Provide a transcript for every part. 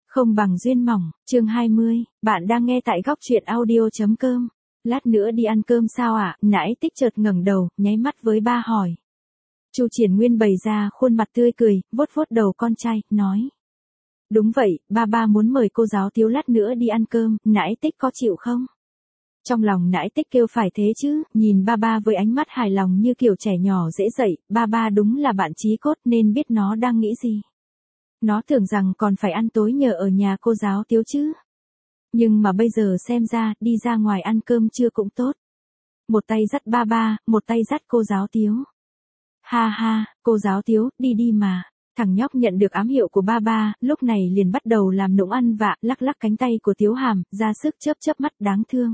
Không bằng duyên mỏng, chương 20, bạn đang nghe tại góc truyện audio.com. Lát nữa đi ăn cơm sao ạ? Nãi Tích chợt ngẩng đầu, nháy mắt với ba hỏi. Chu Triển Nguyên bày ra khuôn mặt tươi cười, vuốt vuốt đầu con trai, nói. Đúng vậy, ba muốn mời cô giáo Tiếu lát nữa đi ăn cơm, Nãi Tích có chịu không? Trong lòng Nãi Tích kêu phải thế chứ, nhìn ba với ánh mắt hài lòng như kiểu trẻ nhỏ dễ dậy, ba đúng là bạn chí cốt nên biết nó đang nghĩ gì. Nó tưởng rằng còn phải ăn tối nhờ ở nhà cô giáo Tiếu chứ. Nhưng mà bây giờ xem ra, đi ra ngoài ăn cơm trưa cũng tốt. Một tay dắt ba, một tay dắt cô giáo Tiếu. Ha ha, cô giáo Tiếu, đi mà. Thằng nhóc nhận được ám hiệu của ba, lúc này liền bắt đầu làm nũng ăn vạ, lắc cánh tay của Tiếu Hàm, ra sức chớp mắt đáng thương.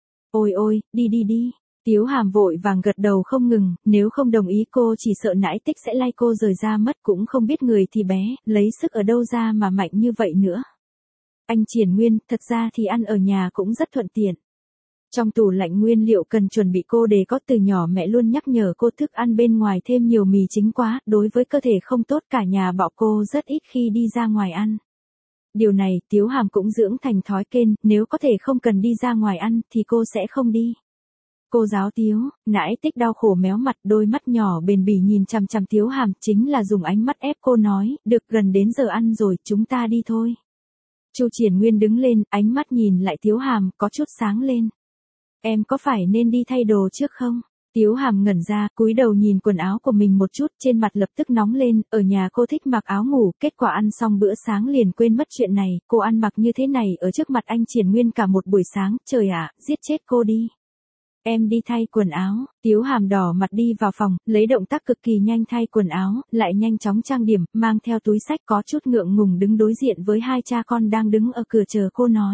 Ôi, đi. Tiếu Hàm vội vàng gật đầu không ngừng, nếu không đồng ý cô chỉ sợ Nãi Tích sẽ lay cô rời ra mất, cũng không biết người thì bé, lấy sức ở đâu ra mà mạnh như vậy nữa. Anh Triển Nguyên, thật ra thì ăn ở nhà cũng rất thuận tiện. Trong tủ lạnh nguyên liệu cần chuẩn bị cô đề có, từ nhỏ mẹ luôn nhắc nhở cô thức ăn bên ngoài thêm nhiều mì chính quá, đối với cơ thể không tốt, cả nhà bảo cô rất ít khi đi ra ngoài ăn. Điều này, Tiếu Hàm cũng dưỡng thành thói quen, nếu có thể không cần đi ra ngoài ăn, thì cô sẽ không đi. Cô giáo Tiếu, Nãi Tích đau khổ méo mặt, đôi mắt nhỏ bền bỉ nhìn chằm Tiếu Hàm, chính là dùng ánh mắt ép cô nói, được, gần đến giờ ăn rồi, chúng ta đi thôi. Chu Triển Nguyên đứng lên, ánh mắt nhìn lại Tiếu Hàm, có chút sáng lên. Em có phải nên đi thay đồ trước không? Tiếu Hàm ngẩn ra, cúi đầu nhìn quần áo của mình một chút, trên mặt lập tức nóng lên, ở nhà cô thích mặc áo ngủ, kết quả ăn xong bữa sáng liền quên mất chuyện này, cô ăn mặc như thế này ở trước mặt anh Triển Nguyên cả một buổi sáng, trời ạ, giết chết cô đi. Em đi thay quần áo, Tiếu Hàm đỏ mặt đi vào phòng, lấy động tác cực kỳ nhanh thay quần áo, lại nhanh chóng trang điểm, mang theo túi xách, có chút ngượng ngùng đứng đối diện với hai cha con đang đứng ở cửa chờ cô nói.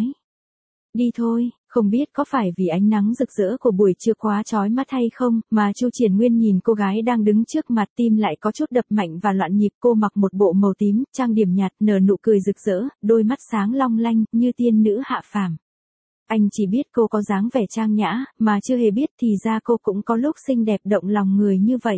Đi thôi, không biết có phải vì ánh nắng rực rỡ của buổi trưa quá chói mắt hay không, mà Chu Triển Nguyên nhìn cô gái đang đứng trước mặt, tim lại có chút đập mạnh và loạn nhịp. Cô mặc một bộ màu tím, trang điểm nhạt, nở nụ cười rực rỡ, đôi mắt sáng long lanh, như tiên nữ hạ phàm. Anh chỉ biết cô có dáng vẻ trang nhã, mà chưa hề biết thì ra cô cũng có lúc xinh đẹp động lòng người như vậy.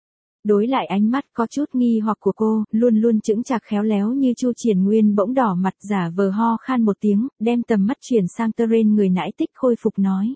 Đối lại ánh mắt có chút nghi hoặc của cô, luôn chững chạc khéo léo như Chu Triển Nguyên bỗng đỏ mặt, giả vờ ho khan một tiếng, đem tầm mắt chuyển sang tên người Nãi Tích, khôi phục nói.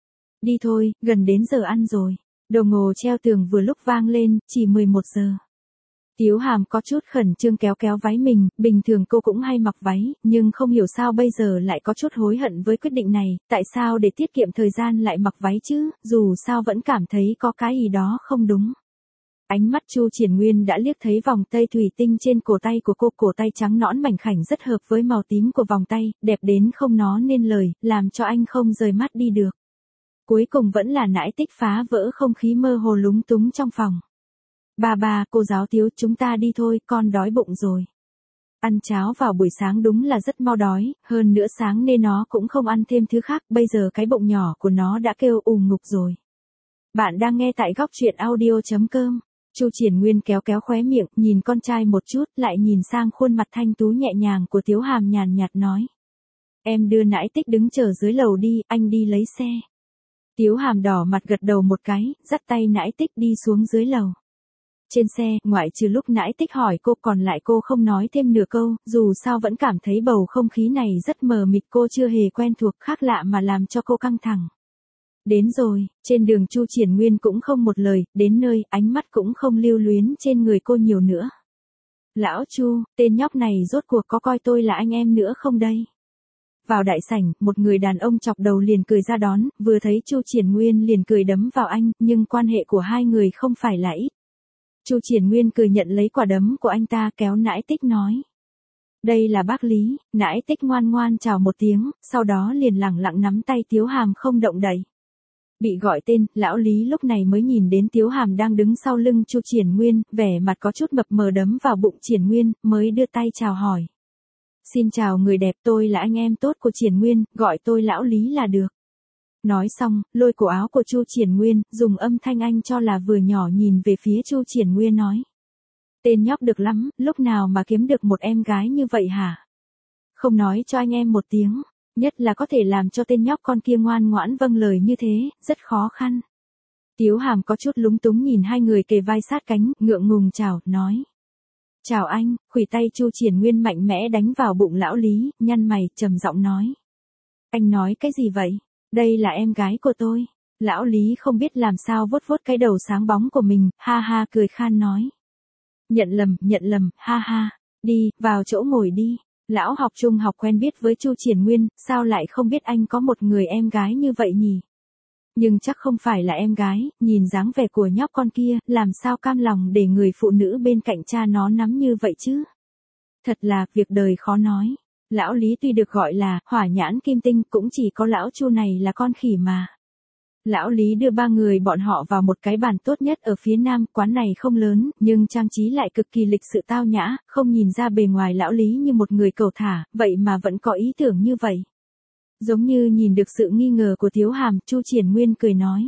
Đi thôi, gần đến giờ ăn rồi. Đồng hồ treo tường vừa lúc vang lên, chỉ 11 giờ. Tiếu Hàm có chút khẩn trương kéo váy mình, bình thường cô cũng hay mặc váy, nhưng không hiểu sao bây giờ lại có chút hối hận với quyết định này, tại sao để tiết kiệm thời gian lại mặc váy chứ, dù sao vẫn cảm thấy có cái gì đó không đúng. Ánh mắt Chu Triển Nguyên đã liếc thấy vòng tay thủy tinh trên cổ tay của cô, cổ tay trắng nõn mảnh khảnh rất hợp với màu tím của vòng tay, đẹp đến không nói nên lời, làm cho anh không rời mắt đi được. Cuối cùng vẫn là Nãi Tích phá vỡ không khí mơ hồ lúng túng trong phòng. Ba, cô giáo Tiếu, chúng ta đi thôi, con đói bụng rồi. Ăn cháo vào buổi sáng đúng là rất mau đói, hơn nữa sáng nên nó cũng không ăn thêm thứ khác, bây giờ cái bụng nhỏ của nó đã kêu ngục rồi. Bạn đang nghe tại góc truyện audio.com. Chu Triển Nguyên kéo khóe miệng, nhìn con trai một chút, lại nhìn sang khuôn mặt thanh tú nhẹ nhàng của Tiếu Hàm, nhàn nhạt nói. Em đưa Nãi Tích đứng chờ dưới lầu đi, anh đi lấy xe. Tiếu Hàm đỏ mặt gật đầu một cái, dắt tay Nãi Tích đi xuống dưới lầu. Trên xe, ngoại trừ lúc Nãi Tích hỏi cô, còn lại cô không nói thêm nửa câu, dù sao vẫn cảm thấy bầu không khí này rất mờ mịt, cô chưa hề quen thuộc, khác lạ mà làm cho cô căng thẳng. Đến rồi, trên đường Chu Triển Nguyên cũng không một lời, đến nơi, ánh mắt cũng không lưu luyến trên người cô nhiều nữa. Lão Chu, tên nhóc này rốt cuộc có coi tôi là anh em nữa không đây? Vào đại sảnh, một người đàn ông chọc đầu liền cười ra đón, vừa thấy Chu Triển Nguyên liền cười đấm vào anh, nhưng quan hệ của hai người không phải là ít. Chu Triển Nguyên cười nhận lấy quả đấm của anh ta, kéo Nãi Tích nói. Đây là bác Lý. Nãi Tích ngoan chào một tiếng, sau đó liền lẳng lặng nắm tay Tiếu Hàm không động đậy. Bị gọi tên, lão Lý lúc này mới nhìn đến Tiếu Hàm đang đứng sau lưng Chu Triển Nguyên, vẻ mặt có chút mập mờ đấm vào bụng Triển Nguyên, mới đưa tay chào hỏi. Xin chào người đẹp, tôi là anh em tốt của Triển Nguyên, gọi tôi lão Lý là được. Nói xong, lôi cổ áo của Chu Triển Nguyên, dùng âm thanh anh cho là vừa nhỏ nhìn về phía Chu Triển Nguyên nói. Tên nhóc được lắm, lúc nào mà kiếm được một em gái như vậy hả? Không nói cho anh em một tiếng, nhất là có thể làm cho tên nhóc con kia ngoan ngoãn vâng lời như thế, rất khó khăn. Tiếu Hàm có chút lúng túng nhìn hai người kề vai sát cánh, ngượng ngùng chào, nói. Chào anh, khuỷu tay Chu Triển Nguyên mạnh mẽ đánh vào bụng lão Lý, nhăn mày, trầm giọng nói. Anh nói cái gì vậy? Đây là em gái của tôi. Lão Lý không biết làm sao vuốt vuốt cái đầu sáng bóng của mình, ha ha cười khan nói. Nhận lầm, ha ha. Đi, vào chỗ ngồi đi. Lão học trung học quen biết với Chu Triển Nguyên, sao lại không biết anh có một người em gái như vậy nhỉ? Nhưng chắc không phải là em gái, nhìn dáng vẻ của nhóc con kia, làm sao cam lòng để người phụ nữ bên cạnh cha nó nắm như vậy chứ? Thật là, việc đời khó nói. Lão Lý tuy được gọi là hỏa nhãn kim tinh, cũng chỉ có lão Chu này là con khỉ mà. Lão Lý đưa ba người bọn họ vào một cái bàn tốt nhất ở phía nam, quán này không lớn, nhưng trang trí lại cực kỳ lịch sự tao nhã, không nhìn ra bề ngoài lão Lý như một người cẩu thả, vậy mà vẫn có ý tưởng như vậy. Giống như nhìn được sự nghi ngờ của Tiếu Hàm, Chu Triển Nguyên cười nói.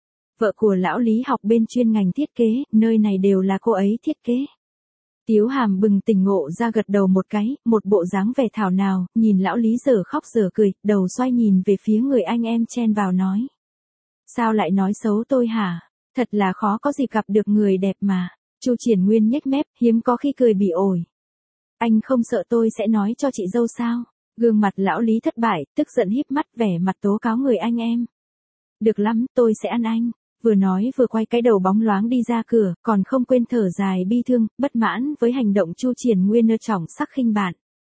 Vợ của lão Lý học bên chuyên ngành thiết kế, nơi này đều là cô ấy thiết kế. Tiếu Hàm bừng tỉnh ngộ ra gật đầu một cái, một bộ dáng vẻ thảo nào, nhìn lão Lý giờ khóc giờ cười, đầu xoay nhìn về phía người anh em chen vào nói. Sao lại nói xấu tôi hả? Thật là khó có dịp gặp được người đẹp mà. Chu Triển Nguyên nhếch mép, hiếm có khi cười bị ổi. Anh không sợ tôi sẽ nói cho chị dâu sao? Gương mặt lão Lý thất bại, tức giận híp mắt vẻ mặt tố cáo người anh em. Được lắm, tôi sẽ ăn anh. Vừa nói vừa quay cái đầu bóng loáng đi ra cửa, còn không quên thở dài bi thương, bất mãn với hành động Chu Triển Nguyên nơ trọng sắc khinh bạn.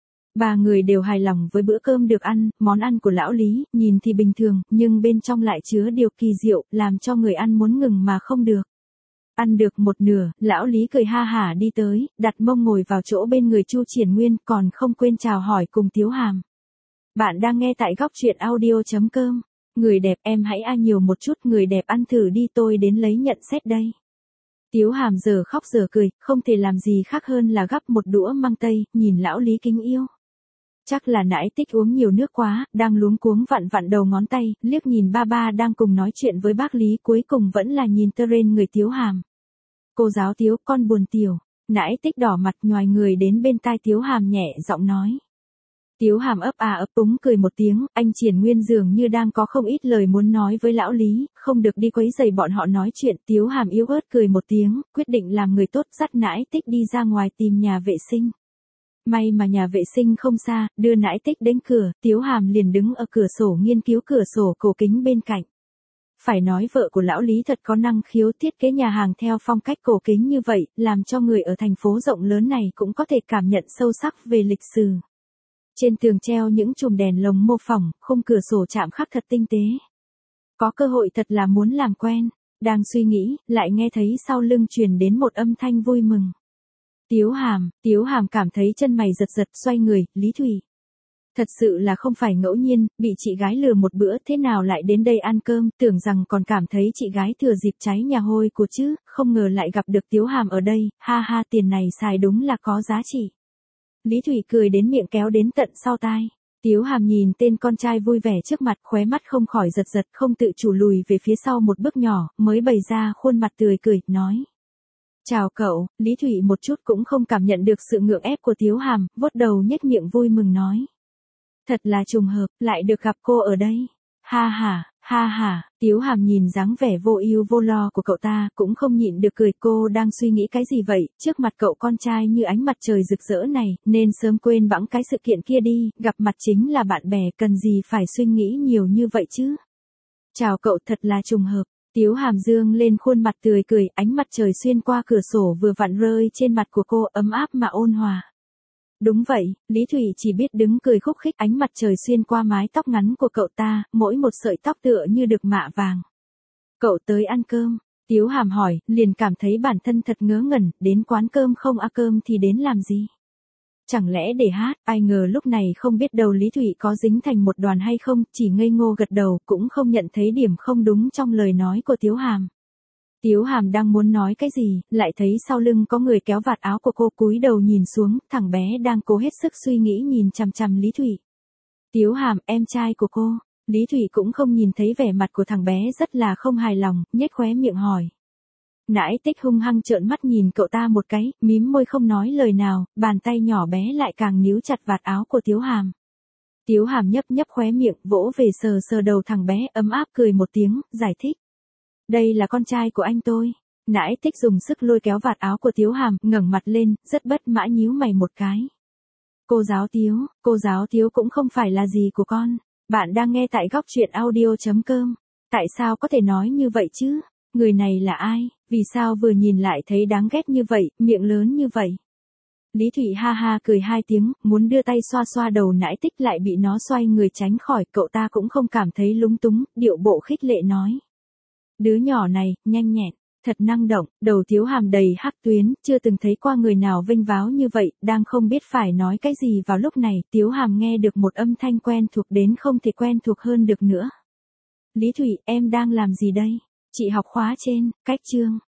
Ba người đều hài lòng với bữa cơm được ăn, món ăn của lão Lý, nhìn thì bình thường, nhưng bên trong lại chứa điều kỳ diệu, làm cho người ăn muốn ngừng mà không được. Ăn được một nửa, lão Lý cười ha hả đi tới, đặt mông ngồi vào chỗ bên người Chu Triển Nguyên, còn không quên chào hỏi cùng Tiếu Hàm. Bạn đang nghe tại góc truyện audio.com. Người đẹp em hãy ăn nhiều một chút, người đẹp ăn thử đi, tôi đến lấy nhận xét đây. Tiếu Hàm giờ khóc giờ cười, không thể làm gì khác hơn là gắp một đũa măng tây, nhìn lão Lý kính yêu. Chắc là nãy tích uống nhiều nước quá, đang luống cuống vặn vặn đầu ngón tay, liếc nhìn ba đang cùng nói chuyện với bác Lý, cuối cùng vẫn là nhìn tơ rên người Tiếu Hàm. Cô giáo Tiếu, con buồn tiểu. Nãy tích đỏ mặt nhoài người đến bên tai Tiếu Hàm nhẹ giọng nói. Tiếu Hàm ấp úng cười một tiếng, anh Triển Nguyên dường như đang có không ít lời muốn nói với lão Lý, không được đi quấy rầy bọn họ nói chuyện. Tiếu Hàm yếu ớt cười một tiếng, quyết định làm người tốt dắt nãy tích đi ra ngoài tìm nhà vệ sinh. May mà nhà vệ sinh không xa, đưa nãy tích đến cửa, Tiếu Hàm liền đứng ở cửa sổ nghiên cứu cửa sổ cổ kính bên cạnh. Phải nói vợ của lão Lý thật có năng khiếu thiết kế nhà hàng theo phong cách cổ kính như vậy, làm cho người ở thành phố rộng lớn này cũng có thể cảm nhận sâu sắc về lịch sử. Trên tường treo những chùm đèn lồng mô phỏng, khung cửa sổ chạm khắc thật tinh tế. Có cơ hội thật là muốn làm quen, đang suy nghĩ, lại nghe thấy sau lưng truyền đến một âm thanh vui mừng. Tiếu Hàm cảm thấy chân mày giật giật, xoay người, Lý Thủy. Thật sự là không phải ngẫu nhiên, bị chị gái lừa một bữa thế nào lại đến đây ăn cơm, tưởng rằng còn cảm thấy chị gái thừa dịp cháy nhà hôi của chứ, không ngờ lại gặp được Tiếu Hàm ở đây, ha ha, tiền này xài đúng là có giá trị. Lý Thủy cười đến miệng kéo đến tận sau tai. Tiếu Hàm nhìn tên con trai vui vẻ trước mặt, khóe mắt không khỏi giật giật, không tự chủ lùi về phía sau một bước nhỏ, mới bày ra khuôn mặt tươi cười, nói. Chào cậu, Lý Thủy một chút cũng không cảm nhận được sự ngượng ép của Tiếu Hàm, vuốt đầu nhếch miệng vui mừng nói. Thật là trùng hợp, lại được gặp cô ở đây. Ha ha, Tiếu Hàm nhìn dáng vẻ vô ưu vô lo của cậu ta, cũng không nhịn được cười. Cô đang suy nghĩ cái gì vậy, trước mặt cậu con trai như ánh mặt trời rực rỡ này, nên sớm quên bẵng cái sự kiện kia đi, gặp mặt chính là bạn bè, cần gì phải suy nghĩ nhiều như vậy chứ. Chào cậu, thật là trùng hợp. Tiếu Hàm dương lên khuôn mặt tươi cười, ánh mặt trời xuyên qua cửa sổ vừa vặn rơi trên mặt của cô, ấm áp mà ôn hòa. Đúng vậy, Lý Thủy chỉ biết đứng cười khúc khích, ánh mặt trời xuyên qua mái tóc ngắn của cậu ta, mỗi một sợi tóc tựa như được mạ vàng. Cậu tới ăn cơm? Tiếu Hàm hỏi, liền cảm thấy bản thân thật ngớ ngẩn, đến quán cơm không ăn cơm thì đến làm gì? Chẳng lẽ để hát, ai ngờ lúc này không biết đầu Lý Thủy có dính thành một đoàn hay không, chỉ ngây ngô gật đầu, cũng không nhận thấy điểm không đúng trong lời nói của Tiếu Hàm. Tiếu Hàm đang muốn nói cái gì, lại thấy sau lưng có người kéo vạt áo của cô, cúi đầu nhìn xuống, thằng bé đang cố hết sức suy nghĩ nhìn chằm chằm Lý Thủy. Tiếu Hàm, em trai của cô. Lý Thủy cũng không nhìn thấy vẻ mặt của thằng bé rất là không hài lòng, nhếch khóe miệng hỏi. Nãi tích hung hăng trợn mắt nhìn cậu ta một cái, mím môi không nói lời nào, bàn tay nhỏ bé lại càng níu chặt vạt áo của Tiếu Hàm. Tiếu Hàm nhấp khóe miệng, vỗ về sờ đầu thằng bé, ấm áp cười một tiếng, giải thích. Đây là con trai của anh tôi. Nãi Tích dùng sức lôi kéo vạt áo của Tiếu Hàm, ngẩng mặt lên, rất bất mãn nhíu mày một cái. Cô giáo Tiếu cũng không phải là gì của con. Bạn đang nghe tại góc truyện audio.com. Tại sao có thể nói như vậy chứ? Người này là ai? Vì sao vừa nhìn lại thấy đáng ghét như vậy, miệng lớn như vậy? Lý Thụy ha ha cười hai tiếng, muốn đưa tay xoa xoa đầu Nãi Tích lại bị nó xoay người tránh khỏi, cậu ta cũng không cảm thấy lúng túng, điệu bộ khích lệ nói. Đứa nhỏ này, nhanh nhẹn, thật năng động, đầu Tiếu Hàm đầy hắc tuyến, chưa từng thấy qua người nào vênh váo như vậy, đang không biết phải nói cái gì vào lúc này, Tiếu Hàm nghe được một âm thanh quen thuộc đến không thể quen thuộc hơn được nữa. Lý Thụy, em đang làm gì đây? Chị học khóa trên, cách chương.